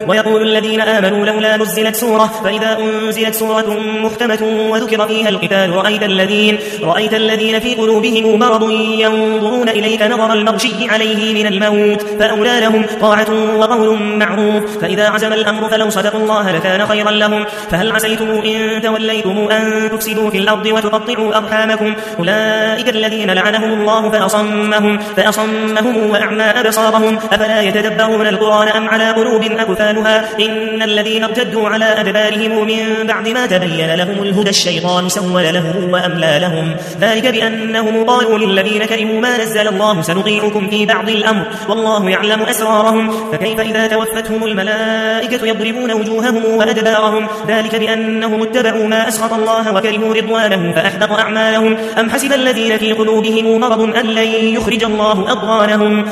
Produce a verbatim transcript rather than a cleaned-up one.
ويقول الذين آمنوا لولا نزلت سورة فإذا أنزلت سورة محكمة وذكر فيها القتال رأيت الذين, رأيت الذين في قلوبهم مرض ينظرون إليك نظر المغشي عليه من الموت فأولى لهم طاعة وقول معروف فإذا عزم الأمر فلو صدقوا الله لكان خيرا لهم فهل عسيتم إن توليتم أن تفسدوا في الأرض وتقطعوا أرحامكم أولئك الذين لعنهم الله فأصمهم, فأصمهم وأعمى أبصارهم أفلا يتدبرون القرآن أم على قلوب أكفالها إن الذين ارتدوا على أدبارهم من بعد ما تبين لهم الهدى الشيطان سول لهم وأملى لهم ذلك بأنهم قالوا للذين كرهوا ما نزل الله سنطيعكم في بعض الأمر والله يعلم أسرارهم فكيف إذا توفتهم الملائكة يضربون وجوههم وأدبارهم ذلك بأنهم اتبعوا ما أسخط الله وكرهوا رضوانه فأحبط أعمالهم أم حسب الذين في قلوبهم مرض أن لن يخرج الله أضغانهم